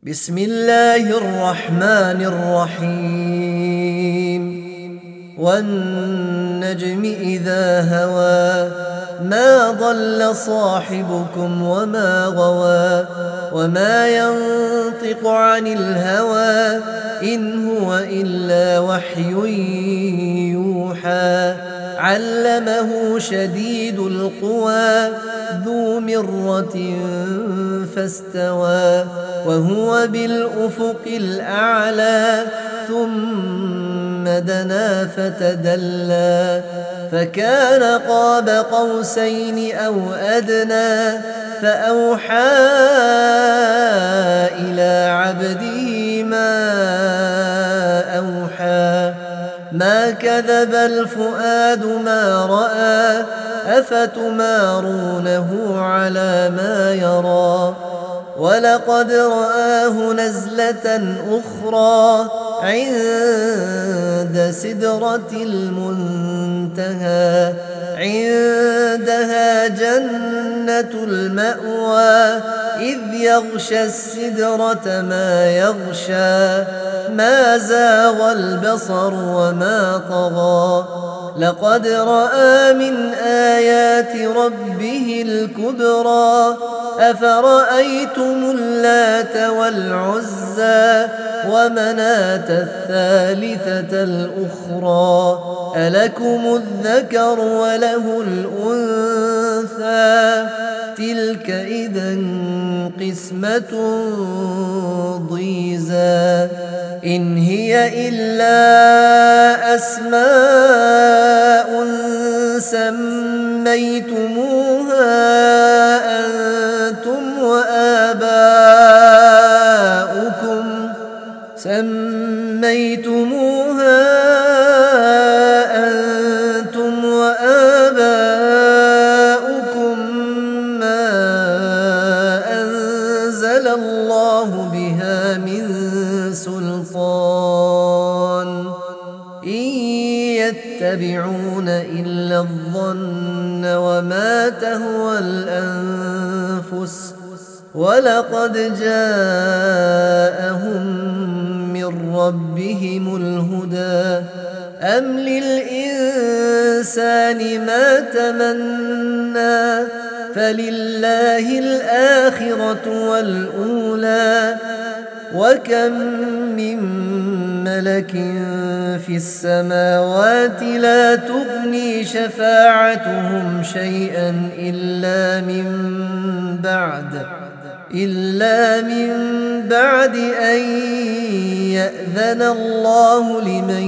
بسم الله الرحمن الرحيم والنجم إذا هوى ما ضل صاحبكم وما غوى وما ينطق عن الهوى إن هو إلا وحي يوحى علمه شديد القوى ذو مرة فاستوى وهو بالأفق الأعلى ثم دنا فتدلى فكان قاب قوسين أو أدنى فأوحى إلى عبده ما أوحى ما كذب الفؤاد ما رأى أفتمارونه على ما يرى ولقد رآه نزلة أخرى عند سدرة المنتهى عندها جنة المأوى إذ يغشى السدرة ما يغشى ما زاغ البصر وما طغى لقد رأى من آيات ربه الكبرى أفرأيتم اللات والعزى ومناة الثالثة الأخرى ألكم الذكر وله الأنثى تلك إذا قسمة ضيزى إن هي إلا أسماء سميتموها أنتم وآباؤكم ما أنزل الله بها من سلطان إن يتبعون إلا الظن وما تهوى الأنفس ولقد جاءهم من ربهم الهدى أم للإنسان ما تمنى فلله الآخرة والأولى وكم من ملك في السماوات لا تغني شفاعتهم شيئا إلا من بعد أن يأذن الله لمن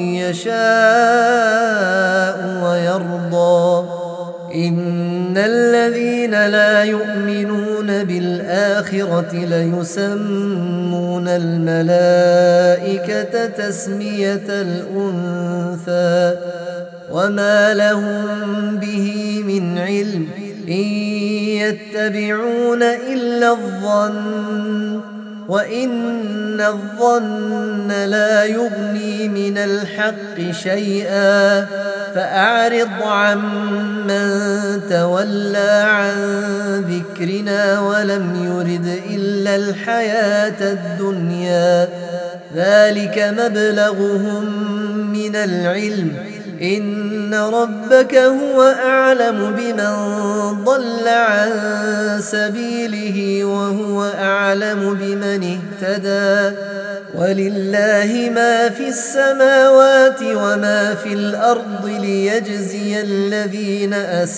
يشاء ويرضى إن الذين لا يؤمنون بالآخرة ليسمون الملائكة تسمية الأنثى وما لهم به من علم إن يتبعون إلا الظن وإن الظن لا يغني من الحق شيئا فأعرض عمن تولى عن ذكرنا ولم يرد إلا الحياة الدنيا ذلك مبلغهم من العلم إن ربك هو أعلم بمن ضل عن سبيله وهو أعلم بمن اهتدى ولله ما في السماوات وما في الأرض ليجزي الذين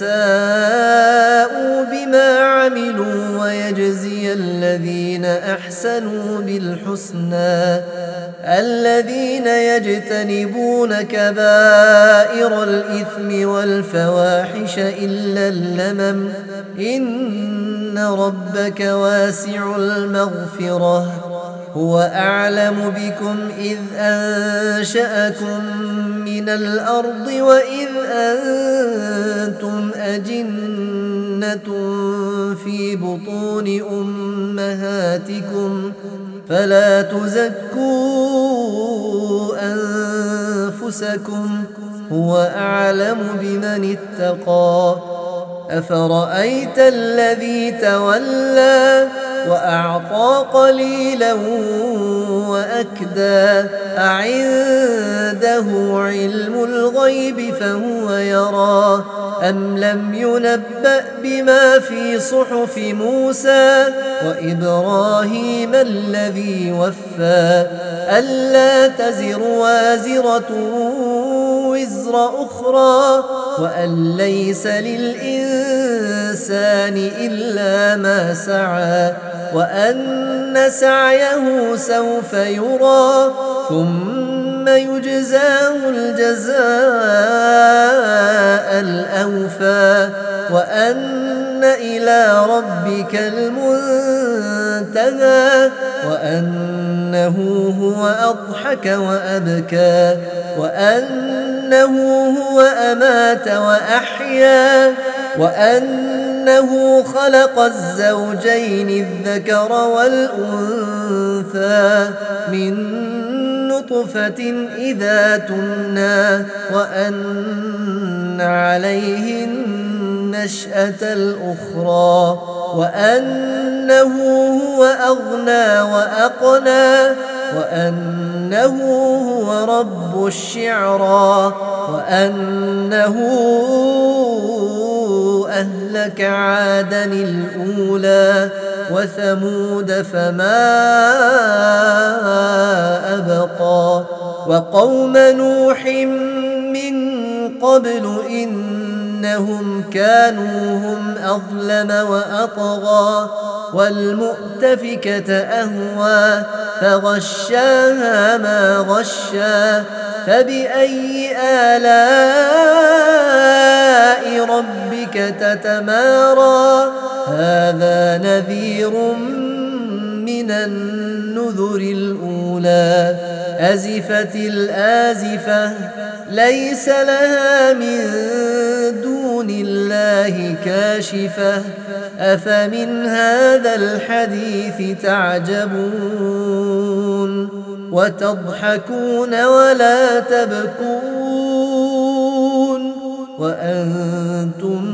أساءوا بما عملوا ويجزي الذين أحسنوا بالحسنى الذين يجتنبون كبائر الإثم والفواحش إلا اللمم إن ربك واسع المغفرة هو أعلم بكم إذ أنشأكم من الأرض وإذ أنتم أجنة في بطون أمهاتكم فلا تزكوا أنفسكم هو أعلم بمن اتقى أفرأيت الذي تولى وأعطى قليلا وأكدى أعنده علم الغيب فهو يرى أم لم ينبأ بما في صحف موسى وإبراهيم الذي وفى ألا تزر وازرة وزر أخرى وأن ليس للإنسان إلا ما سعى وأن سعيه سوف يرى ثم يجزاه الجزاء الأوفى وأن إلى ربك المنتهى وأنه هو أضحك وأبكى وأنه هو أمات وأحيا وأنه خلق الزوجين الذكر والأنثى من نطفة إذا تمنى وأن عليه النشأة الأخرى وأنه هو أغنى وأقنى وأنه هو رب الشعرى وأنه أهلك عادا الأولى وثمود فما أبقى وقوم نوح من قبل إنهم كانوا هم أظلم وأطغى والمؤتفكة أهوى فغشاها ما غشا فبأي آلاء ربك تتمارى هذا نذير من النذر الأولى أزفت الآزفة ليس لها من دون الله كاشفة أفمن هذا الحديث تعجبون وتضحكون ولا تبكون وأنتم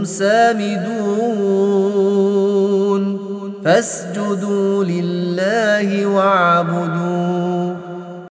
سامدون فاسجدوا لله واعبدون